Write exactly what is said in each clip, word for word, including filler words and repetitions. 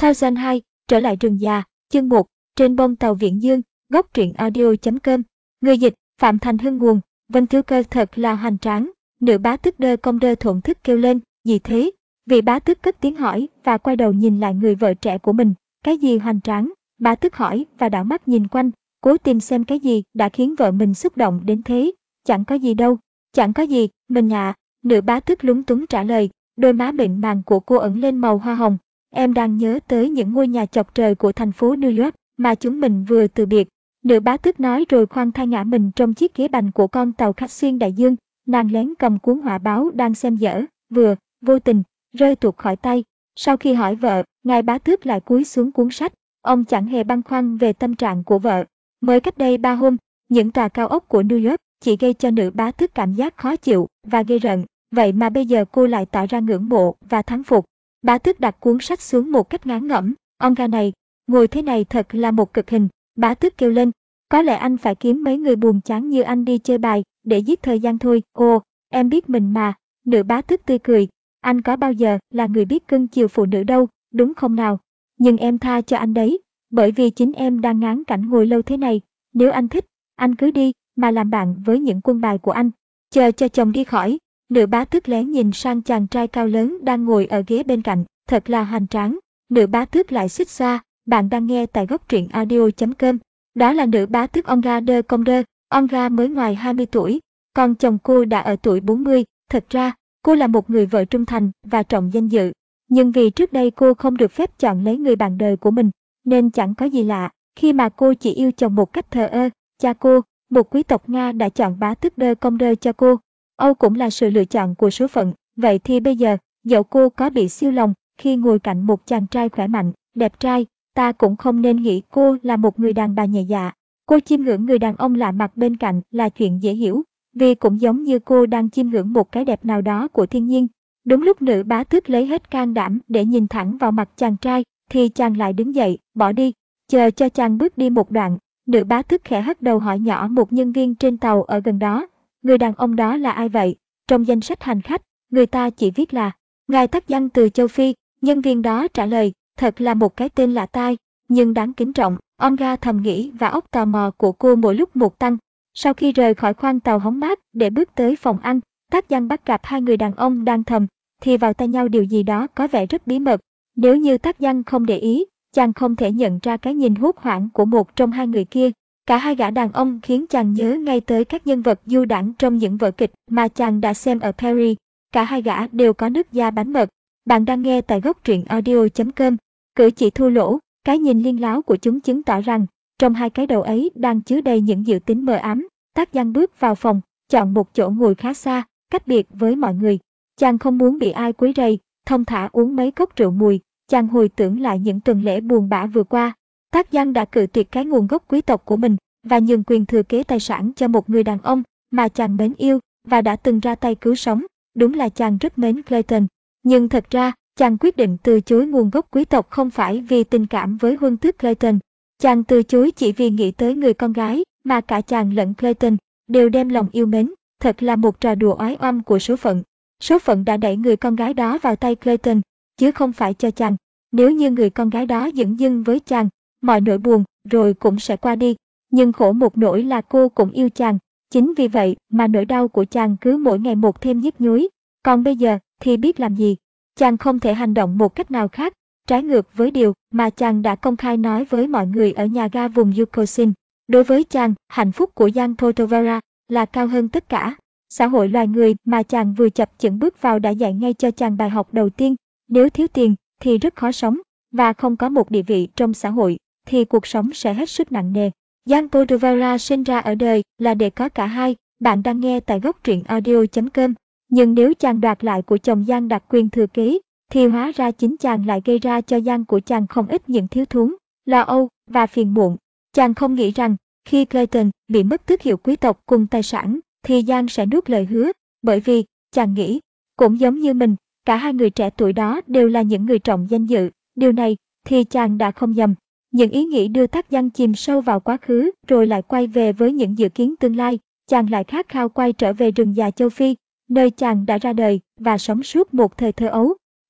Thousand hai, trở lại rừng già, chương một, trên bông tàu Viễn Dương, góc truyện audio.com. Người dịch, Phạm Thành Hưng nguồn, Vân Thiếu Cơ thật là hoành tráng. Nữ bá tước đơ công đơ thổn thức kêu lên, gì thế? Vị bá tước cất tiếng hỏi và quay đầu nhìn lại người vợ trẻ của mình. Cái gì hoành tráng? Bá tước hỏi và đảo mắt nhìn quanh, cố tìm xem cái gì đã khiến vợ mình xúc động đến thế. Chẳng có gì đâu, chẳng có gì, mình ạ. À. Nữ bá tước lúng túng trả lời, đôi má mịn màng của cô ẩn lên màu hoa hồng. Em đang nhớ tới những ngôi nhà chọc trời của thành phố New York mà chúng mình vừa từ biệt. Nữ bá tước nói rồi khoan thai ngã mình trong chiếc ghế bành của con tàu khách xuyên đại dương. Nàng lén cầm cuốn họa báo đang xem dở, vừa, vô tình, rơi tuột khỏi tay. Sau khi hỏi vợ, ngài bá tước lại cúi xuống cuốn sách. Ông chẳng hề băn khoăn về tâm trạng của vợ. Mới cách đây ba hôm, những tòa cao ốc của New York chỉ gây cho nữ bá tước cảm giác khó chịu và ghê rợn. Vậy mà bây giờ cô lại tỏ ra ngưỡng mộ và thán phục. Bá tước đặt cuốn sách xuống một cách ngán ngẩm. Ông gà này, ngồi thế này thật là một cực hình. Bá tước kêu lên. Có lẽ anh phải kiếm mấy người buồn chán như anh đi chơi bài, để giết thời gian thôi. Ồ, em biết mình mà. Nữ bá tước tươi cười. Anh có bao giờ là người biết cưng chiều phụ nữ đâu, đúng không nào? Nhưng em tha cho anh đấy, bởi vì chính em đang ngán cảnh ngồi lâu thế này. Nếu anh thích, anh cứ đi, mà làm bạn với những quân bài của anh. Chờ cho chồng đi khỏi. Nữ bá tước lén nhìn sang chàng trai cao lớn đang ngồi ở ghế bên cạnh, thật là hoành tráng. Nữ bá tước lại xích xoa, bạn đang nghe tại góc truyện audio.com. Đó là nữ bá tước Onga de Conde. Onga mới ngoài hai mươi tuổi, còn chồng cô đã ở tuổi bốn mươi. Thật ra, cô là một người vợ trung thành và trọng danh dự. Nhưng vì trước đây cô không được phép chọn lấy người bạn đời của mình, nên chẳng có gì lạ khi mà cô chỉ yêu chồng một cách thờ ơ. Cha cô, một quý tộc Nga đã chọn bá tước de Conde cho cô. Âu cũng là sự lựa chọn của số phận. Vậy thì bây giờ, dẫu cô có bị siêu lòng khi ngồi cạnh một chàng trai khỏe mạnh, đẹp trai, ta cũng không nên nghĩ cô là một người đàn bà nhẹ dạ. Cô chiêm ngưỡng người đàn ông lạ mặt bên cạnh là chuyện dễ hiểu, vì cũng giống như cô đang chiêm ngưỡng một cái đẹp nào đó của thiên nhiên. Đúng lúc nữ bá tước lấy hết can đảm để nhìn thẳng vào mặt chàng trai, thì chàng lại đứng dậy, bỏ đi. Chờ cho chàng bước đi một đoạn, nữ bá tước khẽ hất đầu hỏi nhỏ một nhân viên trên tàu ở gần đó. Người đàn ông đó là ai vậy? Trong danh sách hành khách, người ta chỉ viết là ngài Tắc Giang từ châu Phi. Nhân viên đó trả lời, thật là một cái tên lạ tai, nhưng đáng kính trọng. Onga thầm nghĩ và óc tò mò của cô mỗi lúc một tăng. Sau khi rời khỏi khoang tàu hóng mát để bước tới phòng ăn, Tắc Giang bắt gặp hai người đàn ông đang thầm thì vào tay nhau điều gì đó có vẻ rất bí mật. Nếu như Tắc Giang không để ý, chàng không thể nhận ra cái nhìn hốt hoảng của một trong hai người kia. Cả hai gã đàn ông khiến chàng nhớ ngay tới các nhân vật du đãng trong những vở kịch mà chàng đã xem ở Paris. Cả hai gã đều có nước da bánh mật. Bạn đang nghe tại góc truyện audio.com. Cử chỉ thô lỗ, cái nhìn liên láo của chúng chứng tỏ rằng trong hai cái đầu ấy đang chứa đầy những dự tính mờ ám. Tắc Giang bước vào phòng, chọn một chỗ ngồi khá xa, cách biệt với mọi người. Chàng không muốn bị ai quấy rầy, thong thả uống mấy cốc rượu mùi. Chàng hồi tưởng lại những tuần lễ buồn bã vừa qua. Tắc Giang đã cự tuyệt cái nguồn gốc quý tộc của mình và nhường quyền thừa kế tài sản cho một người đàn ông mà chàng mến yêu và đã từng ra tay cứu sống. Đúng là chàng rất mến Clayton. Nhưng thật ra, chàng quyết định từ chối nguồn gốc quý tộc không phải vì tình cảm với huân tước Clayton. Chàng từ chối chỉ vì nghĩ tới người con gái mà cả chàng lẫn Clayton đều đem lòng yêu mến. Thật là một trò đùa oái oăm của số phận. Số phận đã đẩy người con gái đó vào tay Clayton, chứ không phải cho chàng. Nếu như người con gái đó dửng dưng với chàng, mọi nỗi buồn rồi cũng sẽ qua đi. Nhưng khổ một nỗi là cô cũng yêu chàng. Chính vì vậy mà nỗi đau của chàng cứ mỗi ngày một thêm nhức nhối. Còn bây giờ thì biết làm gì? Chàng không thể hành động một cách nào khác, trái ngược với điều mà chàng đã công khai nói với mọi người ở nhà ga vùng Yukosin. Đối với chàng, hạnh phúc của Giang Totovara là cao hơn tất cả. Xã hội loài người mà chàng vừa chập chững bước vào đã dạy ngay cho chàng bài học đầu tiên. Nếu thiếu tiền thì rất khó sống, và không có một địa vị trong xã hội thì cuộc sống sẽ hết sức nặng nề. Giang Totovara sinh ra ở đời là để có cả hai. Bạn đang nghe tại góc truyện audio.com. Nhưng nếu chàng đoạt lại của chồng Giang đặc quyền thừa kế, thì hóa ra chính chàng lại gây ra cho Giang của chàng không ít những thiếu thốn, lo âu và phiền muộn. Chàng không nghĩ rằng khi Clayton bị mất tước hiệu quý tộc cùng tài sản, thì Giang sẽ nuốt lời hứa, bởi vì chàng nghĩ, cũng giống như mình, cả hai người trẻ tuổi đó đều là những người trọng danh dự. Điều này thì chàng đã không nhầm. Những ý nghĩ đưa Tắc Giang chìm sâu vào quá khứ rồi lại quay về với những dự kiến tương lai. Chàng lại khát khao quay trở về rừng già châu Phi, nơi chàng đã ra đời và sống suốt một thời thơ ấu.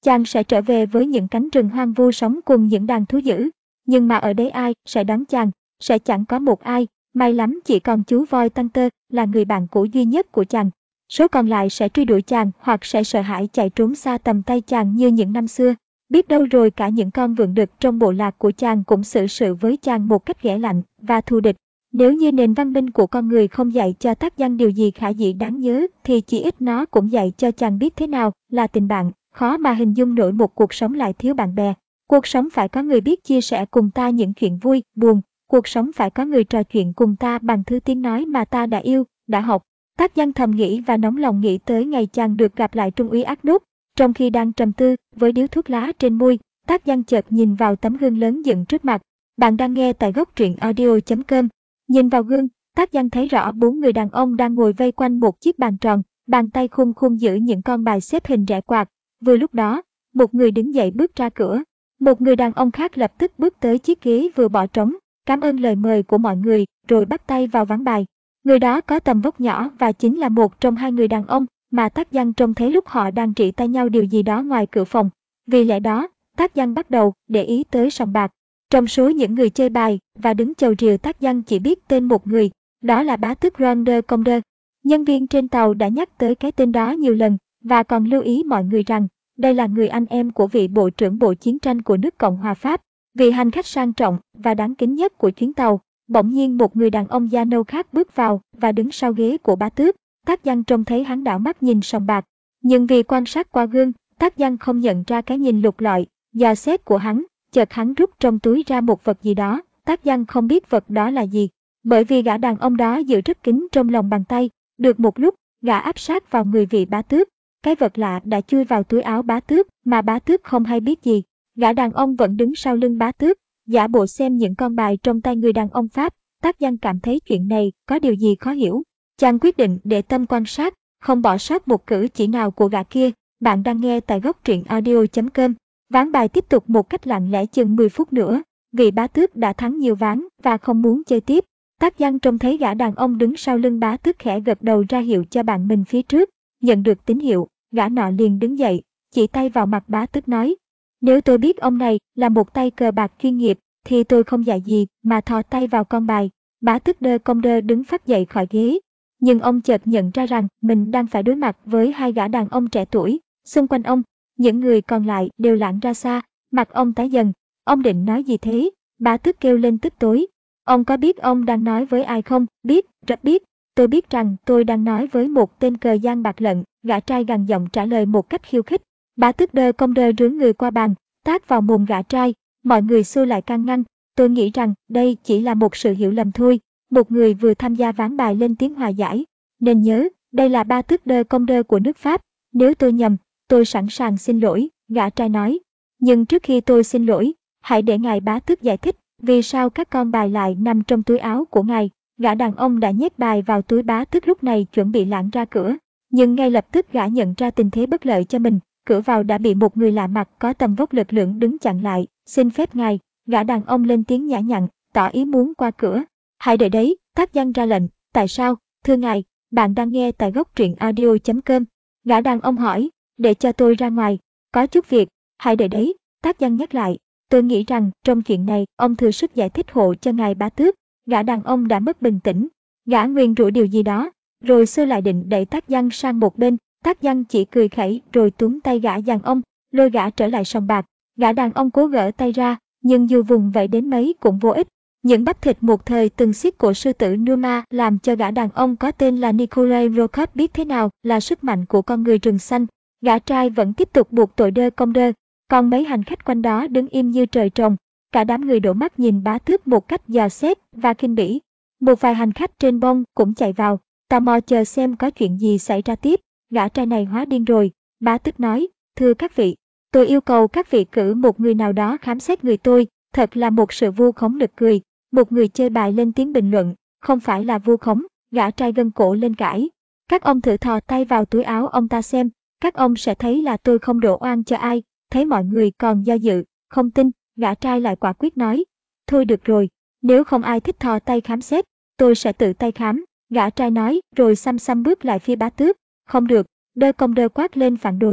chàng sẽ trở về với những cánh rừng hoang vu sống cùng những đàn thú dữ. Nhưng mà ở đấy ai sẽ đón chàng? Sẽ chẳng có một ai, may lắm chỉ còn chú voi Tăng Tơ là người bạn cũ duy nhất của chàng. Số còn lại sẽ truy đuổi chàng hoặc sẽ sợ hãi chạy trốn xa tầm tay chàng như những năm xưa. Biết đâu rồi cả những con vượn đực trong bộ lạc của chàng cũng xử sự với chàng một cách ghẻ lạnh và thù địch. Nếu như nền văn minh của con người không dạy cho Tác Giang điều gì khả dĩ đáng nhớ thì chỉ ít nó cũng dạy cho chàng biết thế nào là tình bạn. Khó mà hình dung nổi một cuộc sống lại thiếu bạn bè. Cuộc sống phải có người biết chia sẻ cùng ta những chuyện vui, buồn. Cuộc sống phải có người trò chuyện cùng ta bằng thứ tiếng nói mà ta đã yêu, đã học. Tác Giang thầm nghĩ và nóng lòng nghĩ tới ngày chàng được gặp lại Trung úy Ác Nút. Trong khi đang trầm tư, với điếu thuốc lá trên môi, Tác Giang chợt nhìn vào tấm gương lớn dựng trước mặt. Bạn đang nghe tại góc truyện audio chấm com. Nhìn vào gương, Tác Giang thấy rõ bốn người đàn ông đang ngồi vây quanh một chiếc bàn tròn, bàn tay khum khum giữ những con bài xếp hình rẽ quạt. Vừa lúc đó, một người đứng dậy bước ra cửa. Một người đàn ông khác lập tức bước tới chiếc ghế vừa bỏ trống, cảm ơn lời mời của mọi người, rồi bắt tay vào ván bài. Người đó có tầm vóc nhỏ và chính là một trong hai người đàn ông mà Tác Giang trông thấy lúc họ đang trị tay nhau điều gì đó ngoài cửa phòng. Vì lẽ đó, Tác Giang bắt đầu để ý tới sòng bạc. Trong số những người chơi bài và đứng chầu rìu, Tác Giang chỉ biết tên một người, đó là bá tước Ronder Comder. Nhân viên trên tàu đã nhắc tới cái tên đó nhiều lần và còn lưu ý mọi người rằng đây là người anh em của vị bộ trưởng bộ chiến tranh của nước Cộng hòa Pháp, vị hành khách sang trọng và đáng kính nhất của chuyến tàu. Bỗng nhiên một người đàn ông da nâu khác bước vào và đứng sau ghế của bá tước. Tác Giang trông thấy hắn đảo mắt nhìn sòng bạc, nhưng vì quan sát qua gương, Tác Giang không nhận ra cái nhìn lục lọi, dò xét của hắn. Chợt hắn rút trong túi ra một vật gì đó, Tác Giang không biết vật đó là gì, bởi vì gã đàn ông đó giữ rất kín trong lòng bàn tay. Được một lúc, gã áp sát vào người vị bá tước. Cái vật lạ đã chui vào túi áo bá tước mà bá tước không hay biết gì. Gã đàn ông vẫn đứng sau lưng bá tước, giả bộ xem những con bài trong tay người đàn ông Pháp. Tác Giang cảm thấy chuyện này có điều gì khó hiểu. Chàng quyết định để tâm quan sát, không bỏ sót một cử chỉ nào của gã kia. Bạn đang nghe tại góc truyện audio chấm com. Ván bài tiếp tục một cách lặng lẽ chừng mười phút nữa. Vị bá tước đã thắng nhiều ván và không muốn chơi tiếp. Tác Giang trông thấy gã đàn ông đứng sau lưng bá tước khẽ gật đầu ra hiệu cho bạn mình phía trước. Nhận được tín hiệu, gã nọ liền đứng dậy, chỉ tay vào mặt bá tước nói: nếu tôi biết ông này là một tay cờ bạc chuyên nghiệp, thì tôi không dạy gì mà thò tay vào con bài. Bá tước Đơ Công Đơ đứng phắt dậy khỏi ghế. Nhưng ông chợt nhận ra rằng mình đang phải đối mặt với hai gã đàn ông trẻ tuổi. Xung quanh ông, những người còn lại đều lảng ra xa, mặt ông tái dần. Ông định nói gì thế? Bá tước kêu lên tức tối. Ông có biết ông đang nói với ai không? Biết, rất biết. Tôi biết rằng tôi đang nói với một tên cờ gian bạc lận, gã trai gằn giọng trả lời một cách khiêu khích. Bá tước Đơ Công Đơ rướn người qua bàn, tát vào mồm gã trai. Mọi người xô lại can ngăn. Tôi nghĩ rằng đây chỉ là một sự hiểu lầm thôi. Một người vừa tham gia ván bài lên tiếng hòa giải. Nên nhớ, đây là Bá tước Đơ Công Đơ của nước Pháp. Nếu tôi nhầm, tôi sẵn sàng xin lỗi, gã trai nói. Nhưng trước khi tôi xin lỗi, hãy để ngài bá tước giải thích vì sao các con bài lại nằm trong túi áo của ngài. Gã đàn ông đã nhét bài vào túi bá tước lúc này chuẩn bị lảng ra cửa. Nhưng ngay lập tức gã nhận ra tình thế bất lợi cho mình. Cửa vào đã bị một người lạ mặt có tầm vóc lực lưỡng đứng chặn lại. Xin phép ngài, gã đàn ông lên tiếng nhã nhặn, tỏ ý muốn qua cửa. Hãy đợi đấy, Tác Giang ra lệnh. Tại sao? Thưa ngài, bạn đang nghe tại góc truyện audio chấm com. Gã đàn ông hỏi. Để cho tôi ra ngoài, có chút việc. Hãy đợi đấy, Tác Giang nhắc lại. Tôi nghĩ rằng trong chuyện này ông thừa sức giải thích hộ cho ngài bá tước. Gã đàn ông đã mất bình tĩnh. Gã nguyền rủa điều gì đó, rồi xưa lại định đẩy Tác Giang sang một bên. Tác Giang chỉ cười khẩy rồi túm tay gã đàn ông, lôi gã trở lại sòng bạc. Gã đàn ông cố gỡ tay ra, nhưng dù vùng vẫy đến mấy cũng vô ích. Những bắp thịt một thời từng xiết cổ sư tử Numa làm cho gã đàn ông có tên là Nikolai Rokov biết thế nào là sức mạnh của con người rừng xanh. Gã trai vẫn tiếp tục buộc tội Đơ Công Đơ, còn mấy hành khách quanh đó đứng im như trời trồng. Cả đám người đổ mắt nhìn bá tước một cách dò xét và khinh bỉ. Một vài hành khách trên bông cũng chạy vào, tò mò chờ xem có chuyện gì xảy ra tiếp. Gã trai này hóa điên rồi, bá tước nói. Thưa các vị, tôi yêu cầu các vị cử một người nào đó khám xét người tôi. Thật là một sự vu khống nực cười. Một người chơi bài lên tiếng bình luận. Không phải là vu khống, gã trai gân cổ lên cãi. Các ông thử thò tay vào túi áo ông ta xem. Các ông sẽ thấy là tôi không đổ oan cho ai. Thấy mọi người còn do dự, không tin, gã trai lại quả quyết nói. Thôi được rồi, nếu không ai thích thò tay khám xét, tôi sẽ tự tay khám, gã trai nói rồi xăm xăm bước lại phía bá tước. Không được, Đơ Công Đơ quát lên phản đối.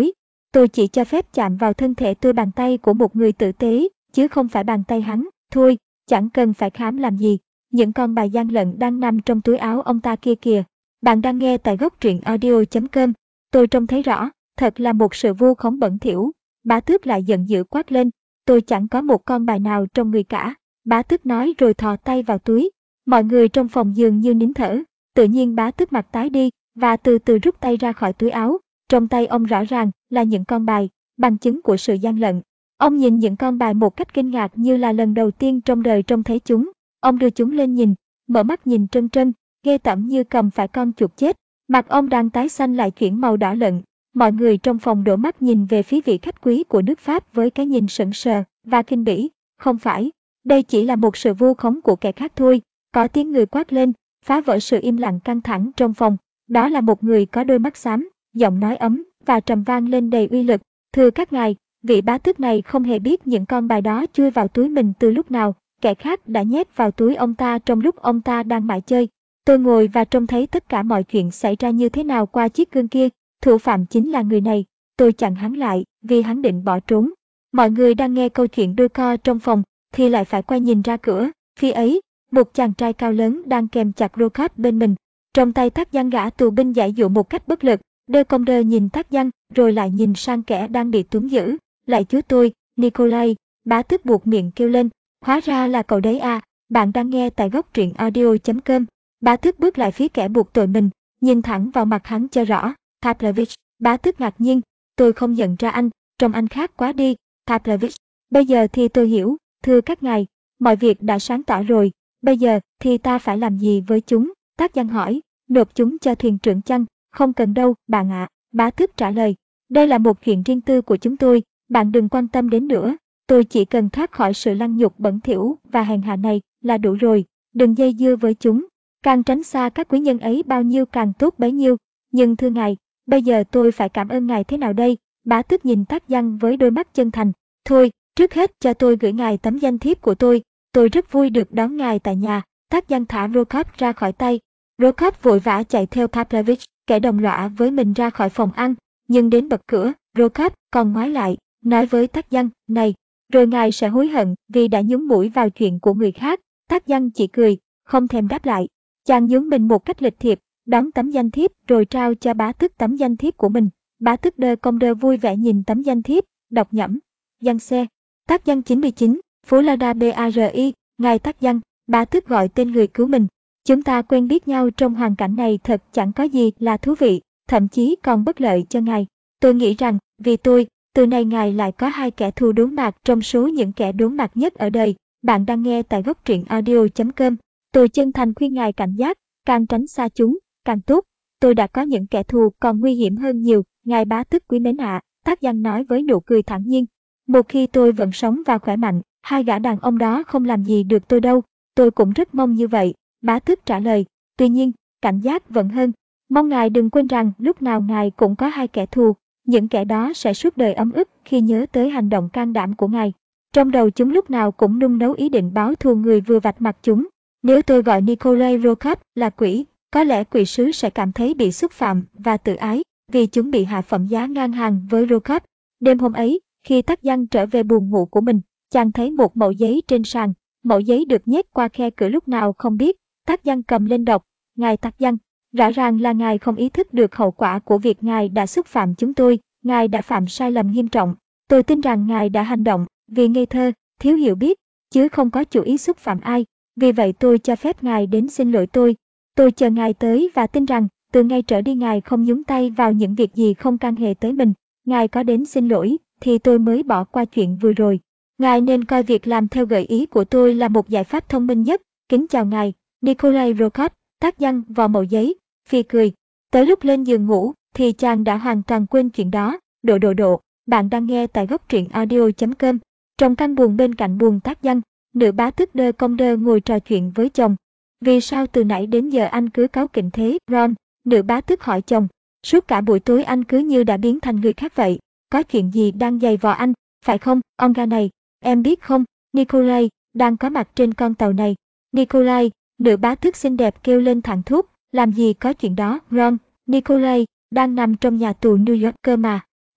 Tôi chỉ cho phép chạm vào thân thể tôi bàn tay của một người tử tế, chứ không phải bàn tay hắn. Thôi, chẳng cần phải khám làm gì. Những con bài gian lận đang nằm trong túi áo ông ta kia kìa. Bạn đang nghe tại góc truyện audio chấm com. Tôi trông thấy rõ, thật là một sự vu khống bẩn thỉu. Bá Tước lại giận dữ quát lên. Tôi chẳng có một con bài nào trong người cả. Bá Tước nói rồi thò tay vào túi. Mọi người trong phòng dường như nín thở. Tự nhiên Bá Tước mặt tái đi và từ từ rút tay ra khỏi túi áo. Trong tay ông rõ ràng là những con bài, bằng chứng của sự gian lận. Ông nhìn những con bài một cách kinh ngạc như là lần đầu tiên trong đời trông thấy chúng. Ông đưa chúng lên nhìn, mở mắt nhìn trân trân, ghê tởm như cầm phải con chuột chết. Mặt ông đang tái xanh lại chuyển màu đỏ lận. Mọi người trong phòng đổ mắt nhìn về phía vị khách quý của nước Pháp với cái nhìn sững sờ và khinh bỉ. Không phải, đây chỉ là một sự vu khống của kẻ khác thôi. Có tiếng người quát lên, phá vỡ sự im lặng căng thẳng trong phòng. Đó là một người có đôi mắt xám, giọng nói ấm và trầm vang lên đầy uy lực. Thưa các ngài, vị bá tước này không hề biết những con bài đó chui vào túi mình từ lúc nào. Kẻ khác đã nhét vào túi ông ta trong lúc ông ta đang mải chơi. Tôi ngồi và trông thấy tất cả mọi chuyện xảy ra như thế nào qua chiếc gương kia. Thủ phạm chính là người này. Tôi chặn hắn lại vì hắn định bỏ trốn. Mọi người đang nghe câu chuyện đôi co trong phòng thì lại phải quay nhìn ra cửa. Khi ấy, một chàng trai cao lớn đang kèm chặt Rocard bên mình. Trong tay Tác Giăng gã tù binh giãy dụ một cách bất lực. Đơ công đơ nhìn Tác Giăng rồi lại nhìn sang kẻ đang bị túm giữ. Lại chúa tôi, Nikolai, Bá Tước buộc miệng kêu lên. Hóa ra là cậu đấy à, bạn đang nghe tại góc truyện audio chấm com. Bá Tước bước lại phía kẻ buộc tội mình, nhìn thẳng vào mặt hắn cho rõ. Pavlovich, Bá Tước ngạc nhiên, tôi không nhận ra anh, trông anh khác quá đi. Pavlovich, bây giờ thì tôi hiểu, thưa các ngài, mọi việc đã sáng tỏ rồi, bây giờ thì ta phải làm gì với chúng? Tác Giăng hỏi, nộp chúng cho thuyền trưởng chăng? Không cần đâu, bạn ạ. Bá Tước trả lời, đây là một chuyện riêng tư của chúng tôi, bạn đừng quan tâm đến nữa. Tôi chỉ cần thoát khỏi sự lăng nhục bẩn thỉu và hèn hạ này là đủ rồi, đừng dây dưa với chúng. Càng tránh xa các quý nhân ấy bao nhiêu càng tốt bấy nhiêu. Nhưng thưa ngài, bây giờ tôi phải cảm ơn ngài thế nào đây? Bá Tước nhìn Tác Giăng với đôi mắt chân thành. Thôi, trước hết cho tôi gửi ngài tấm danh thiếp của tôi. Tôi rất vui được đón ngài tại nhà. Tác Giăng thả Rocard ra khỏi tay. Rocard vội vã chạy theo Pavlovich, kẻ đồng lõa với mình ra khỏi phòng ăn. Nhưng đến bật cửa, Rocard còn ngoái lại, nói với Tác Giăng, này, rồi ngài sẽ hối hận vì đã nhúng mũi vào chuyện của người khác. Tác Giăng chỉ cười, không thèm đáp lại. Chàng nhún mình một cách lịch thiệp, đón tấm danh thiếp rồi trao cho Bá Tước tấm danh thiếp của mình. Bá Tước đơ công đơ vui vẻ nhìn tấm danh thiếp, đọc nhẩm. Giăng xe. Tác Giăng chín mươi chín, Phú La Đa Bari, ngài Tác Giăng, Bá Tước gọi tên người cứu mình. Chúng ta quen biết nhau trong hoàn cảnh này thật chẳng có gì là thú vị, thậm chí còn bất lợi cho ngài. Tôi nghĩ rằng, vì tôi, từ nay ngài lại có hai kẻ thù đốn mạc trong số những kẻ đốn mạc nhất ở đời. Bạn đang nghe tại góc truyện audio chấm com. Tôi chân thành khuyên ngài cảnh giác, càng tránh xa chúng, càng tốt. Tôi đã có những kẻ thù còn nguy hiểm hơn nhiều, ngài Bá Tước quý mến ạ, Tác Giăng nói với nụ cười thản nhiên. Một khi tôi vẫn sống và khỏe mạnh, hai gã đàn ông đó không làm gì được tôi đâu. Tôi cũng rất mong như vậy, Bá Tước trả lời. Tuy nhiên, cảnh giác vẫn hơn. Mong ngài đừng quên rằng lúc nào ngài cũng có hai kẻ thù. Những kẻ đó sẽ suốt đời ấm ức khi nhớ tới hành động can đảm của ngài. Trong đầu chúng lúc nào cũng nung nấu ý định báo thù người vừa vạch mặt chúng. Nếu tôi gọi Nikolai Rocard là quỷ, có lẽ quỷ sứ sẽ cảm thấy bị xúc phạm và tự ái vì chúng bị hạ phẩm giá ngang hàng với Rocard. Đêm hôm ấy, khi Tác Giăng trở về buồng ngủ của mình, chàng thấy một mẩu giấy trên sàn. Mẩu giấy được nhét qua khe cửa lúc nào không biết. Tác Giăng cầm lên đọc. Ngài Tác Giăng, rõ ràng là ngài không ý thức được hậu quả của việc ngài đã xúc phạm chúng tôi. Ngài đã phạm sai lầm nghiêm trọng. Tôi tin rằng ngài đã hành động vì ngây thơ, thiếu hiểu biết, chứ không có chủ ý xúc phạm ai. Vì vậy tôi cho phép ngài đến xin lỗi tôi. Tôi chờ ngài tới và tin rằng từ ngày trở đi ngài không nhúng tay vào những việc gì không can hệ tới mình. Ngài có đến xin lỗi thì tôi mới bỏ qua chuyện vừa rồi. Ngài nên coi việc làm theo gợi ý của tôi là một giải pháp thông minh nhất. Kính chào ngài, Nikolai Rocard. Tác Giăng vào mẩu giấy, phi cười. Tới lúc lên giường ngủ thì chàng đã hoàn toàn quên chuyện đó. Độ độ độ, bạn đang nghe tại góc truyện audio chấm com. Trong căn buồng bên cạnh buồng Tác Giăng, nữ Bá Tước đơ công đơ ngồi trò chuyện với chồng. Vì sao từ nãy đến giờ anh cứ cáu kỉnh thế, Ron? Nữ Bá Tước hỏi chồng. Suốt cả buổi tối anh cứ như đã biến thành người khác vậy. Có chuyện gì đang giày vò anh, phải không, ông gà này? Em biết không, Nikolai đang có mặt trên con tàu này. Nikolai, nữ Bá Tước xinh đẹp kêu lên thẳng thốt. Làm gì có chuyện đó, Ron? Nikolai đang nằm trong nhà tù New York cơ mà.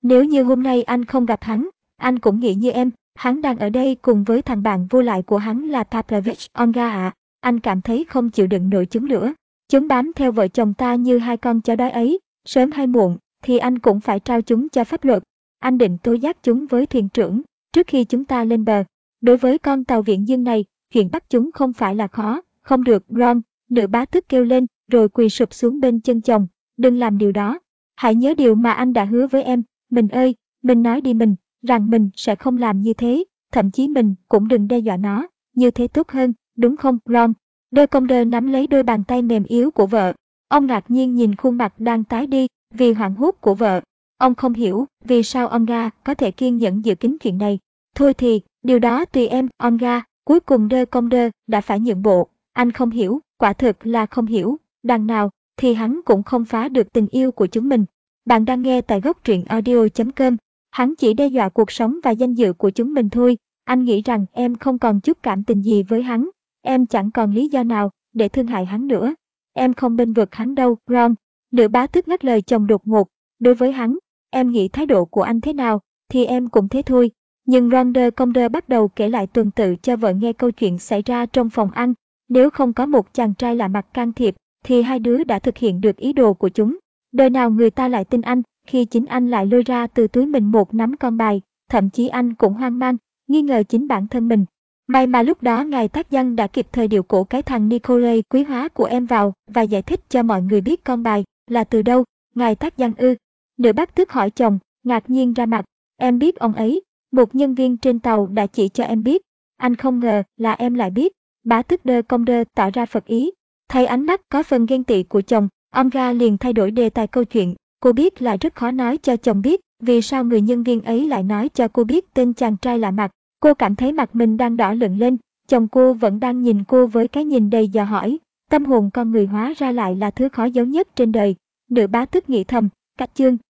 Nếu như hôm nay anh không gặp hắn, anh cũng nghĩ như em, hắn đang ở đây cùng với thằng bạn vô lại của hắn là Pavlovich Olga ạ. À. Anh cảm thấy không chịu đựng nổi chúng nữa. Chúng bám theo vợ chồng ta như hai con chó đói ấy, sớm hay muộn thì anh cũng phải trao chúng cho pháp luật. Anh định tố giác chúng với thuyền trưởng trước khi chúng ta lên bờ. Đối với con tàu viễn dương này, chuyện bắt chúng không phải là khó. Không được, Ron, nữ bá tức kêu lên, rồi quỳ sụp xuống bên chân chồng. Đừng làm điều đó. Hãy nhớ điều mà anh đã hứa với em. Mình ơi, mình nói đi mình, rằng mình sẽ không làm như thế, thậm chí mình cũng đừng đe dọa nó, như thế tốt hơn, đúng không, Ron? Đôi công đơ nắm lấy đôi bàn tay mềm yếu của vợ. Ông ngạc nhiên nhìn khuôn mặt đang tái đi vì hoảng hốt của vợ. Ông không hiểu vì sao Olga có thể kiên nhẫn giữ kín chuyện này. Thôi thì, điều đó tùy em, Olga. Cuối cùng đơ công đơ đã phải nhượng bộ. Anh không hiểu, quả thực là không hiểu. Đằng nào thì hắn cũng không phá được tình yêu của chúng mình. Bạn đang nghe tại góc truyện audio chấm com. Hắn chỉ đe dọa cuộc sống và danh dự của chúng mình thôi. Anh nghĩ rằng em không còn chút cảm tình gì với hắn. Em chẳng còn lý do nào để thương hại hắn nữa. Em không bênh vực hắn đâu, Ron. Nữ bá tức ngắt lời chồng đột ngột. Đối với hắn, em nghĩ thái độ của anh thế nào, thì em cũng thế thôi. Nhưng Ron đơ công đơ bắt đầu kể lại tuần tự cho vợ nghe câu chuyện xảy ra trong phòng ăn. Nếu không có một chàng trai lạ mặt can thiệp, thì hai đứa đã thực hiện được ý đồ của chúng. Đời nào người ta lại tin anh, khi chính anh lại lôi ra từ túi mình một nắm con bài, thậm chí anh cũng hoang mang, nghi ngờ chính bản thân mình. May mà lúc đó ngài Tác Dân đã kịp thời điều cổ cái thằng Nikolai quý hóa của em vào và giải thích cho mọi người biết con bài là từ đâu. Ngài Tác Dân ư? Nữ bác tước hỏi chồng, ngạc nhiên ra mặt. Em biết ông ấy, một nhân viên trên tàu đã chỉ cho em biết. Anh không ngờ là em lại biết. Bá tước đơ công đơ tỏ ra phật ý. Thấy ánh mắt có phần ghen tị của chồng, Olga liền thay đổi đề tài câu chuyện. Cô biết là rất khó nói cho chồng biết vì sao người nhân viên ấy lại nói cho cô biết tên chàng trai lạ mặt. Cô cảm thấy mặt mình đang đỏ lựng lên, chồng cô vẫn đang nhìn cô với cái nhìn đầy dò hỏi. Tâm hồn con người hóa ra lại là thứ khó giấu nhất trên đời. Nữ bá tức nghĩ thầm, Cách chương,